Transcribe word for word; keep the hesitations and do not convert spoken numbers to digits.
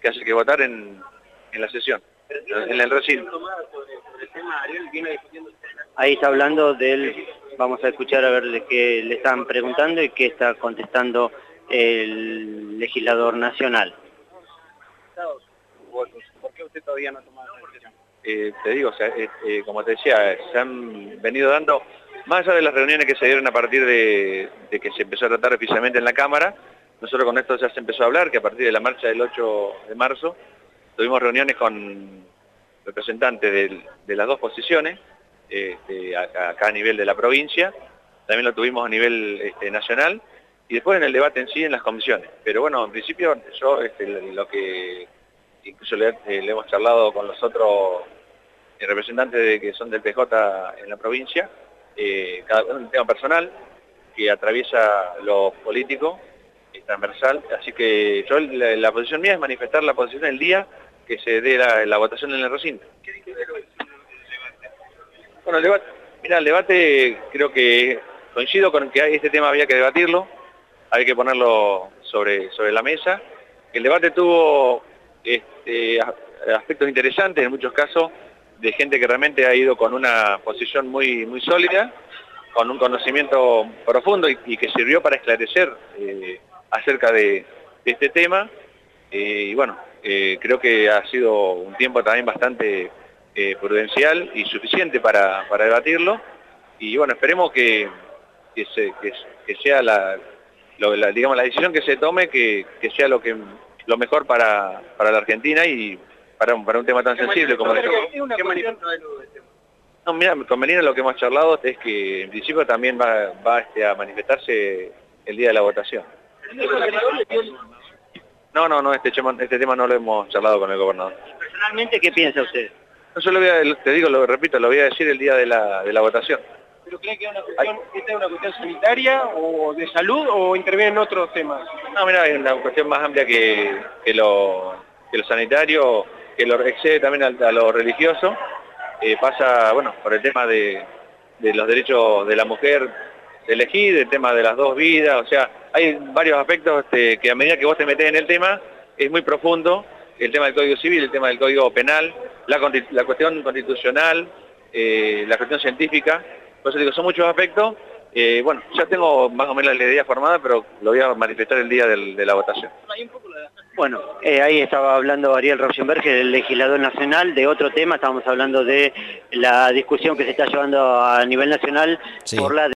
que haya que votar en, en la sesión, en el recinto. Ahí está hablando del, vamos a escuchar a ver de qué le están preguntando y qué está contestando el legislador nacional. ¿Por qué usted todavía no ha tomado la decisión? Eh, te digo, o sea, eh, eh, como te decía, se han venido dando, más allá de las reuniones que se dieron a partir de, de que se empezó a tratar oficialmente en la Cámara, nosotros con esto ya se empezó a hablar, que a partir de la marcha del ocho de marzo, tuvimos reuniones con representantes de, de las dos posiciones, este, acá a nivel de la provincia, también lo tuvimos a nivel este, nacional, y después en el debate en sí en las comisiones. Pero bueno, en principio yo este, lo que incluso le, eh, le hemos charlado con los otros eh, representantes de, que son del P J en la provincia, eh, cada uno un tema personal que atraviesa lo político, es transversal, así que yo la, la posición mía es manifestar la posición el día que se dé la, la votación en el recinto. Bueno, el debate, mira, el debate creo que coincido con que este tema había que debatirlo, había que ponerlo sobre, sobre la mesa. El debate tuvo este, aspectos interesantes, en muchos casos, de gente que realmente ha ido con una posición muy, muy sólida, con un conocimiento profundo y, y que sirvió para esclarecer eh, acerca de, de este tema. Eh, y bueno, eh, creo que ha sido un tiempo también bastante eh, prudencial y suficiente para, para debatirlo. Y bueno, esperemos que, que, se, que, que sea la, lo, la, digamos, la decisión que se tome, que, que sea lo, que, lo mejor para, para la Argentina y para un, para un tema tan sensible como este. No, mira, con Melina lo que hemos charlado es que en principio también va, va este, a manifestarse el día de la votación. No, no, no, este, este tema no lo hemos charlado con el gobernador. Personalmente, ¿qué piensa usted? No, yo lo voy a, te digo, lo repito, lo voy a decir el día de la, de la votación. ¿Pero cree que es una cuestión, esta es una cuestión sanitaria o de salud o intervienen otros temas? No, mira, hay una cuestión más amplia que, que, lo, que lo sanitario, que lo excede también a, a lo religioso. Eh, pasa, bueno, por el tema de, de los derechos de la mujer de elegir, el tema de las dos vidas, o sea, hay varios aspectos este, que a medida que vos te metés en el tema, es muy profundo, el tema del Código Civil, el tema del Código Penal, la, la cuestión constitucional, eh, la cuestión científica, por eso digo, son muchos aspectos, eh, bueno, ya tengo más o menos la idea formada, pero lo voy a manifestar el día del, de la votación. Bueno, eh, ahí estaba hablando Ariel Rauschenberg, el legislador nacional, de otro tema, estábamos hablando de la discusión que se está llevando a nivel nacional, sí, por la